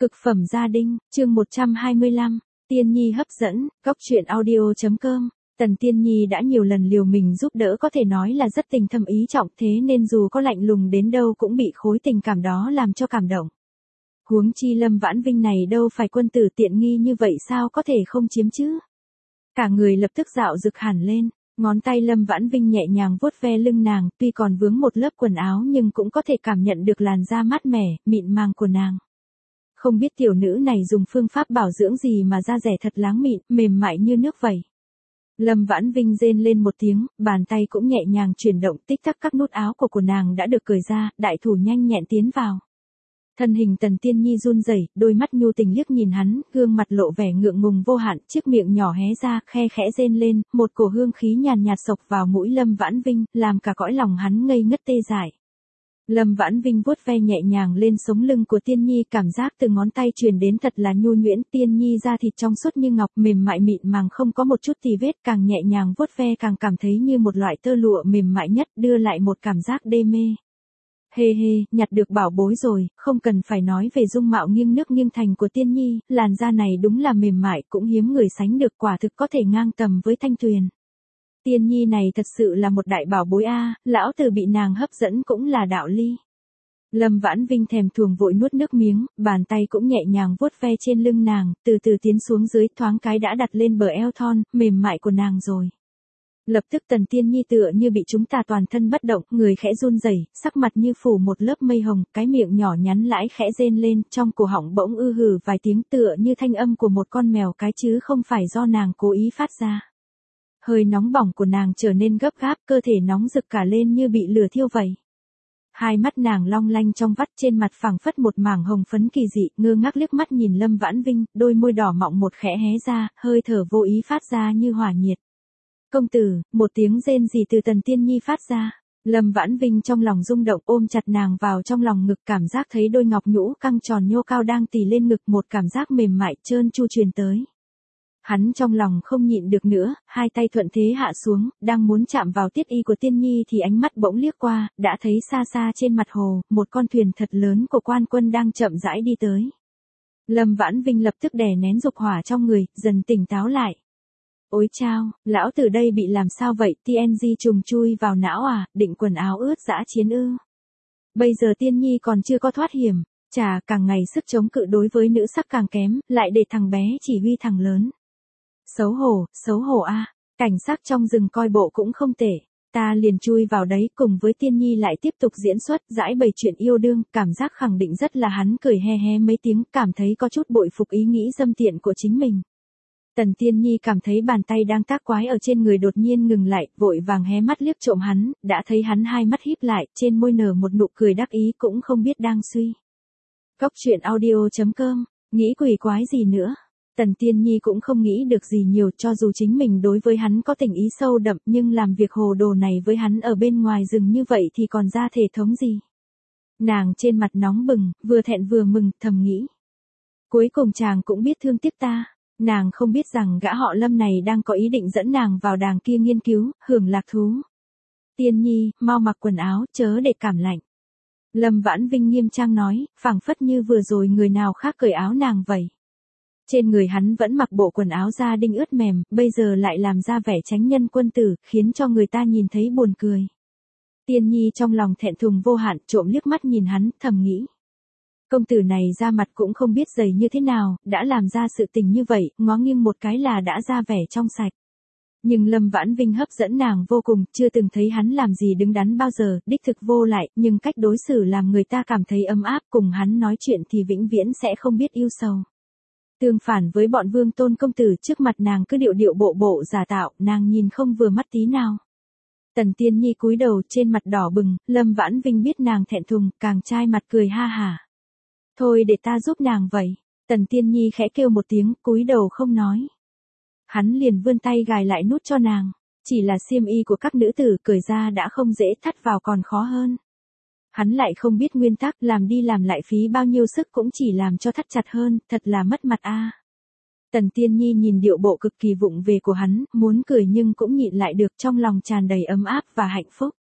Cực phẩm gia đình, chương 125, Tiên Nhi hấp dẫn, góc truyện audio.com. Tần Tiên Nhi đã nhiều lần liều mình giúp đỡ, có thể nói là rất tình thâm ý trọng, thế nên dù có lạnh lùng đến đâu cũng bị khối tình cảm đó làm cho cảm động. Huống chi Lâm Vãn Vinh này đâu phải quân tử tiện nghi như vậy, sao có thể không chiếm chứ? Cả người lập tức dạo rực hẳn lên, ngón tay Lâm Vãn Vinh nhẹ nhàng vuốt ve lưng nàng, tuy còn vướng một lớp quần áo nhưng cũng có thể cảm nhận được làn da mát mẻ, mịn màng của nàng. Không biết tiểu nữ này dùng phương pháp bảo dưỡng gì mà da rẻ thật láng mịn, mềm mại như nước vậy. Lâm Vãn Vinh rên lên một tiếng, bàn tay cũng nhẹ nhàng chuyển động, tích tắc các nút áo của nàng đã được cởi ra, đại thủ nhanh nhẹn tiến vào. Thân hình Tần Tiên Nhi run rẩy, đôi mắt nhu tình liếc nhìn hắn, gương mặt lộ vẻ ngượng ngùng vô hạn, chiếc miệng nhỏ hé ra, khe khẽ rên lên, một cổ hương khí nhàn nhạt xộc vào mũi Lâm Vãn Vinh, làm cả cõi lòng hắn ngây ngất tê dại. Lâm Vãn Vinh vuốt ve nhẹ nhàng lên sống lưng của Tiên Nhi, cảm giác từ ngón tay truyền đến thật là nhu nhuyễn. Tiên Nhi da thịt trong suốt như ngọc, mềm mại mịn màng, không có một chút tì vết, càng nhẹ nhàng vuốt ve càng cảm thấy như một loại tơ lụa mềm mại nhất, đưa lại một cảm giác đê mê. Hê hê, nhặt được bảo bối rồi, không cần phải nói về dung mạo nghiêng nước nghiêng thành của Tiên Nhi, làn da này đúng là mềm mại, cũng hiếm người sánh được, quả thực có thể ngang tầm với Thanh Tuyền. Tiên Nhi này thật sự là một đại bảo bối a, lão tử bị nàng hấp dẫn cũng là đạo lý. Lâm Vãn Vinh thèm thuồng vội nuốt nước miếng, bàn tay cũng nhẹ nhàng vuốt ve trên lưng nàng, từ từ tiến xuống dưới, thoáng cái đã đặt lên bờ eo thon, mềm mại của nàng rồi. Lập tức Tần Tiên Nhi tựa như bị chúng ta toàn thân bất động, người khẽ run rẩy, sắc mặt như phủ một lớp mây hồng, cái miệng nhỏ nhắn lãi khẽ rên lên, trong cổ họng bỗng ư hừ vài tiếng, tựa như thanh âm của một con mèo cái chứ không phải do nàng cố ý phát ra. Hơi nóng bỏng của nàng trở nên gấp gáp, cơ thể nóng rực cả lên như bị lửa thiêu vậy. Hai mắt nàng long lanh trong vắt, trên mặt phẳng phất một mảng hồng phấn kỳ dị, ngơ ngác liếc mắt nhìn Lâm Vãn Vinh, đôi môi đỏ mọng một khẽ hé ra, hơi thở vô ý phát ra như hỏa nhiệt. Công tử, một tiếng rên rỉ từ Tần Tiên Nhi phát ra. Lâm Vãn Vinh trong lòng rung động, ôm chặt nàng vào trong lòng ngực, cảm giác thấy đôi ngọc nhũ căng tròn nhô cao đang tì lên ngực, một cảm giác mềm mại trơn tru truyền tới. Hắn trong lòng không nhịn được nữa, hai tay thuận thế hạ xuống, đang muốn chạm vào tiết y của Tiên Nhi thì ánh mắt bỗng liếc qua, đã thấy xa xa trên mặt hồ, một con thuyền thật lớn của quan quân đang chậm rãi đi tới. Lâm Vãn Vinh lập tức đè nén dục hỏa trong người, dần tỉnh táo lại. Ôi chao, lão tử đây bị làm sao vậy, TNG trùng chui vào não à, định quần áo ướt dã chiến ư. Bây giờ Tiên Nhi còn chưa có thoát hiểm, chà, càng ngày sức chống cự đối với nữ sắc càng kém, lại để thằng bé chỉ huy thằng lớn. Xấu hổ a, cảnh sắc trong rừng coi bộ cũng không tệ, ta liền chui vào đấy, cùng với Tiên Nhi lại tiếp tục diễn xuất, giải bày chuyện yêu đương, cảm giác khẳng định rất là. Hắn cười he he mấy tiếng, cảm thấy có chút bội phục ý nghĩ dâm tiện của chính mình. Tần Tiên Nhi cảm thấy bàn tay đang tác quái ở trên người đột nhiên ngừng lại, vội vàng hé mắt liếc trộm hắn, đã thấy hắn hai mắt híp lại, trên môi nở một nụ cười đắc ý, cũng không biết đang suy. Góc truyện audio.com, nghĩ quỷ quái gì nữa. Tần Tiên Nhi cũng không nghĩ được gì nhiều, cho dù chính mình đối với hắn có tình ý sâu đậm, nhưng làm việc hồ đồ này với hắn ở bên ngoài rừng như vậy thì còn ra thể thống gì. Nàng trên mặt nóng bừng, vừa thẹn vừa mừng, thầm nghĩ. Cuối cùng chàng cũng biết thương tiếc ta. Nàng không biết rằng gã họ Lâm này đang có ý định dẫn nàng vào đàng kia nghiên cứu, hưởng lạc thú. Tiên Nhi, mau mặc quần áo, chớ để cảm lạnh. Lâm Vãn Vinh nghiêm trang nói, phảng phất như vừa rồi người nào khác cởi áo nàng vậy. Trên người hắn vẫn mặc bộ quần áo da đinh ướt mềm, bây giờ lại làm ra vẻ chánh nhân quân tử, khiến cho người ta nhìn thấy buồn cười. Tiên Nhi trong lòng thẹn thùng vô hạn, trộm liếc mắt nhìn hắn, thầm nghĩ. Công tử này da mặt cũng không biết dày như thế nào, đã làm ra sự tình như vậy, ngó nghiêng một cái là đã ra vẻ trong sạch. Nhưng Lâm Vãn Vinh hấp dẫn nàng vô cùng, chưa từng thấy hắn làm gì đứng đắn bao giờ, đích thực vô lại, nhưng cách đối xử làm người ta cảm thấy ấm áp, cùng hắn nói chuyện thì vĩnh viễn sẽ không biết yêu sầu. Tương phản với bọn Vương Tôn công tử, trước mặt nàng cứ điệu điệu bộ bộ giả tạo, nàng nhìn không vừa mắt tí nào. Tần Tiên Nhi cúi đầu, trên mặt đỏ bừng, Lâm Vãn Vinh biết nàng thẹn thùng, càng chai mặt cười ha hả. Thôi để ta giúp nàng vậy. Tần Tiên Nhi khẽ kêu một tiếng, cúi đầu không nói. Hắn liền vươn tay gài lại nút cho nàng. Chỉ là xiêm y của các nữ tử, cởi ra đã không dễ, thắt vào còn khó hơn. Hắn lại không biết nguyên tắc, làm đi làm lại phí bao nhiêu sức cũng chỉ làm cho thắt chặt hơn, thật là mất mặt a. Tần Tiên Nhi nhìn điệu bộ cực kỳ vụng về của hắn, muốn cười nhưng cũng nhịn lại được, trong lòng tràn đầy ấm áp và hạnh phúc.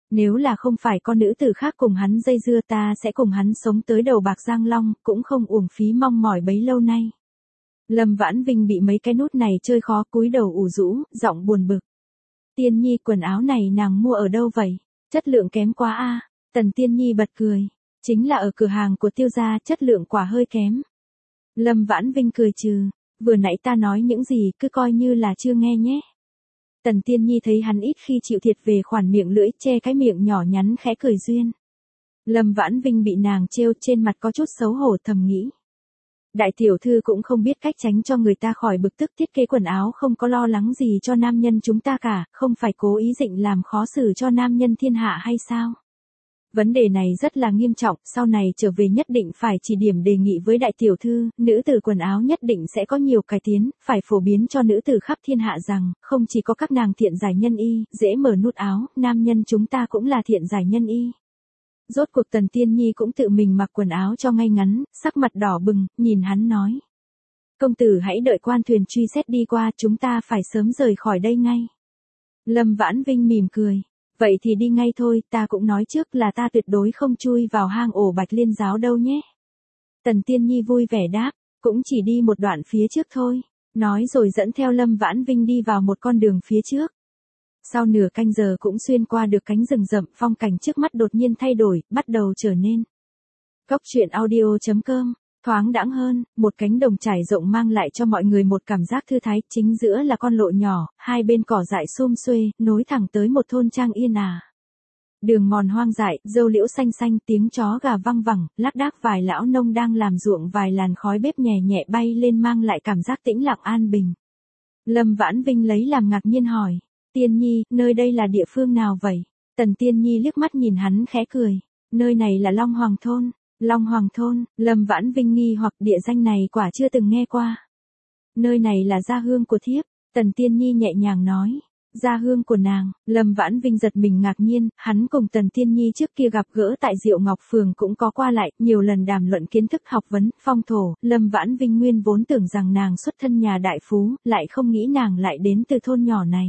Nếu là không phải con nữ tử khác cùng hắn dây dưa ta sẽ cùng hắn sống tới đầu bạc giang long, cũng không uổng phí mong mỏi bấy lâu nay. Lâm Vãn Vinh bị mấy cái nút này chơi khó, cúi đầu ủ rũ, giọng buồn bực. Tiên Nhi, quần áo này nàng mua ở đâu vậy? Chất lượng kém quá a. Tần Tiên Nhi bật cười. Chính là ở cửa hàng của Tiêu gia, chất lượng quả hơi kém. Lâm Vãn Vinh cười trừ. Vừa nãy ta nói những gì cứ coi như là chưa nghe nhé. Tần Tiên Nhi thấy hắn ít khi chịu thiệt về khoản miệng lưỡi, che cái miệng nhỏ nhắn khẽ cười duyên. Lâm Vãn Vinh bị nàng trêu, trên mặt có chút xấu hổ, thầm nghĩ. Đại tiểu thư cũng không biết cách tránh cho người ta khỏi bực tức, thiết kế quần áo không có lo lắng gì cho nam nhân chúng ta cả, không phải cố ý định làm khó xử cho nam nhân thiên hạ hay sao? Vấn đề này rất là nghiêm trọng, sau này trở về nhất định phải chỉ điểm đề nghị với đại tiểu thư, nữ tử quần áo nhất định sẽ có nhiều cải tiến, phải phổ biến cho nữ tử khắp thiên hạ rằng, không chỉ có các nàng thiện giải nhân y, dễ mở nút áo, nam nhân chúng ta cũng là thiện giải nhân y. Rốt cuộc Tần Tiên Nhi cũng tự mình mặc quần áo cho ngay ngắn, sắc mặt đỏ bừng, nhìn hắn nói. Công tử hãy đợi quan thuyền truy xét đi qua, chúng ta phải sớm rời khỏi đây ngay. Lâm Vãn Vinh mỉm cười. Vậy thì đi ngay thôi, ta cũng nói trước là ta tuyệt đối không chui vào hang ổ Bạch Liên giáo đâu nhé. Tần Tiên Nhi vui vẻ đáp, cũng chỉ đi một đoạn phía trước thôi. Nói rồi dẫn theo Lâm Vãn Vinh đi vào một con đường phía trước. Sau nửa canh giờ cũng xuyên qua được cánh rừng rậm, phong cảnh trước mắt đột nhiên thay đổi, bắt đầu trở nên. Cóc truyện audio.com, thoáng đãng hơn, một cánh đồng trải rộng mang lại cho mọi người một cảm giác thư thái, chính giữa là con lộ nhỏ, hai bên cỏ dại xum xuê, nối thẳng tới một thôn trang yên ả. Đường mòn hoang dại, dâu liễu xanh xanh, tiếng chó gà văng vẳng, lác đác vài lão nông đang làm ruộng, vài làn khói bếp nhẹ nhẹ bay lên mang lại cảm giác tĩnh lặng an bình. Lâm Vãn Vinh lấy làm ngạc nhiên hỏi. Tiên Nhi, nơi đây là địa phương nào vậy? Tần Tiên Nhi liếc mắt nhìn hắn khẽ cười. Nơi này là Long Hoàng Thôn. Long Hoàng Thôn, Lâm Vãn Vinh nghi hoặc địa danh này quả chưa từng nghe qua. Nơi này là gia hương của thiếp, Tần Tiên Nhi nhẹ nhàng nói. Gia hương của nàng, Lâm Vãn Vinh giật mình ngạc nhiên, hắn cùng Tần Tiên Nhi trước kia gặp gỡ tại Diệu Ngọc Phường cũng có qua lại, nhiều lần đàm luận kiến thức học vấn, phong thổ, Lâm Vãn Vinh nguyên vốn tưởng rằng nàng xuất thân nhà đại phú, lại không nghĩ nàng lại đến từ thôn nhỏ này.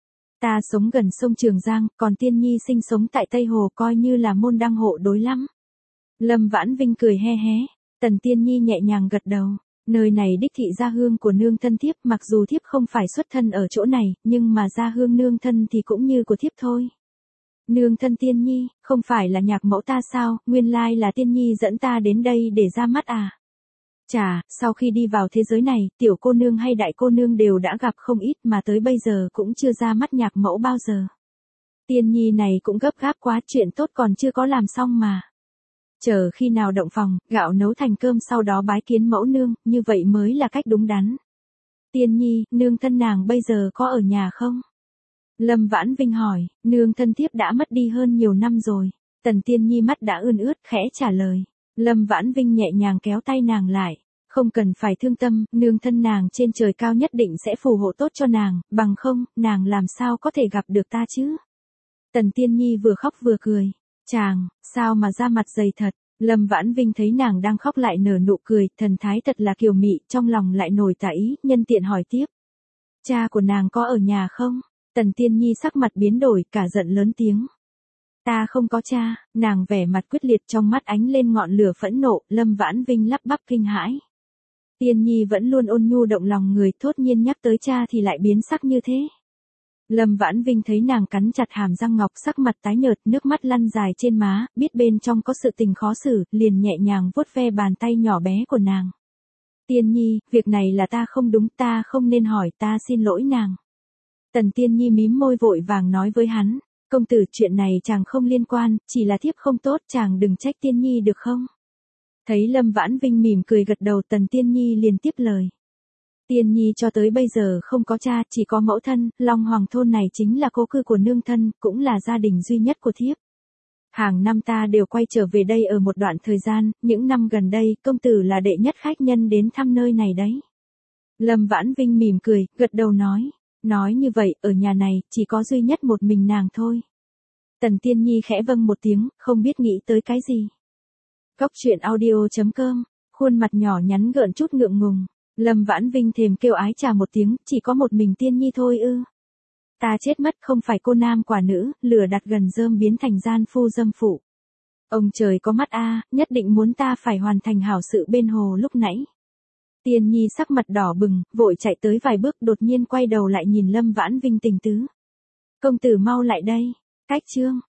Ta sống gần sông Trường Giang, còn Tiên Nhi sinh sống tại Tây Hồ coi như là môn đăng hộ đối lắm. Lâm Vãn Vinh cười he hé, Tần Tiên Nhi nhẹ nhàng gật đầu. Nơi này đích thị gia hương của nương thân thiếp, mặc dù thiếp không phải xuất thân ở chỗ này, nhưng mà gia hương nương thân thì cũng như của thiếp thôi. Nương thân Tiên Nhi, không phải là nhạc mẫu ta sao, nguyên lai là Tiên Nhi dẫn ta đến đây để ra mắt à. Chà, sau khi đi vào thế giới này, tiểu cô nương hay đại cô nương đều đã gặp không ít mà tới bây giờ cũng chưa ra mắt nhạc mẫu bao giờ. Tiên Nhi này cũng gấp gáp quá, chuyện tốt còn chưa có làm xong mà. Chờ khi nào động phòng, gạo nấu thành cơm sau đó bái kiến mẫu nương, như vậy mới là cách đúng đắn. Tiên Nhi, nương thân nàng bây giờ có ở nhà không? Lâm Vãn Vinh hỏi, nương thân thiếp đã mất đi hơn nhiều năm rồi. Tần Tiên Nhi mắt đã ươn ướt, khẽ trả lời. Lâm Vãn Vinh nhẹ nhàng kéo tay nàng lại. Không cần phải thương tâm, nương thân nàng trên trời cao nhất định sẽ phù hộ tốt cho nàng, bằng không, nàng làm sao có thể gặp được ta chứ? Tần Tiên Nhi vừa khóc vừa cười. Chàng, sao mà da mặt dày thật? Lâm Vãn Vinh thấy nàng đang khóc lại nở nụ cười, thần thái thật là kiều mị, trong lòng lại nổi tà ý, nhân tiện hỏi tiếp. Cha của nàng có ở nhà không? Tần Tiên Nhi sắc mặt biến đổi, cả giận lớn tiếng. Ta không có cha, nàng vẻ mặt quyết liệt, trong mắt ánh lên ngọn lửa phẫn nộ, Lâm Vãn Vinh lắp bắp kinh hãi. Tiên Nhi vẫn luôn ôn nhu động lòng người, thốt nhiên nhắc tới cha thì lại biến sắc như thế. Lâm Vãn Vinh thấy nàng cắn chặt hàm răng ngọc, sắc mặt tái nhợt, nước mắt lăn dài trên má, biết bên trong có sự tình khó xử, liền nhẹ nhàng vuốt ve bàn tay nhỏ bé của nàng. Tiên Nhi, việc này là ta không đúng, ta không nên hỏi, ta xin lỗi nàng. Tần Tiên Nhi mím môi vội vàng nói với hắn, công tử, chuyện này chàng không liên quan, chỉ là thiếp không tốt, chàng đừng trách Tiên Nhi được không? Thấy Lâm Vãn Vinh mỉm cười gật đầu, Tần Tiên Nhi liền tiếp lời. Tiên Nhi cho tới bây giờ không có cha, chỉ có mẫu thân, Long Hoàng Thôn này chính là cố cư của nương thân, cũng là gia đình duy nhất của thiếp. Hàng năm ta đều quay trở về đây ở một đoạn thời gian, những năm gần đây, công tử là đệ nhất khách nhân đến thăm nơi này đấy. Lâm Vãn Vinh mỉm cười, gật đầu nói như vậy, ở nhà này, chỉ có duy nhất một mình nàng thôi. Tần Tiên Nhi khẽ vâng một tiếng, không biết nghĩ tới cái gì. Cóc truyện audio.com, khuôn mặt nhỏ nhắn gợn chút ngượng ngùng. Lâm Vãn Vinh thèm kêu ái chà một tiếng, chỉ có một mình Tiên Nhi thôi ư? Ta chết mất, không phải cô nam quả nữ, lửa đặt gần rơm biến thành gian phu dâm phụ. Ông trời có mắt a, nhất định muốn ta phải hoàn thành hảo sự bên hồ lúc nãy. Tiên Nhi sắc mặt đỏ bừng, vội chạy tới vài bước, đột nhiên quay đầu lại nhìn Lâm Vãn Vinh tình tứ. Công tử mau lại đây. Cách chương.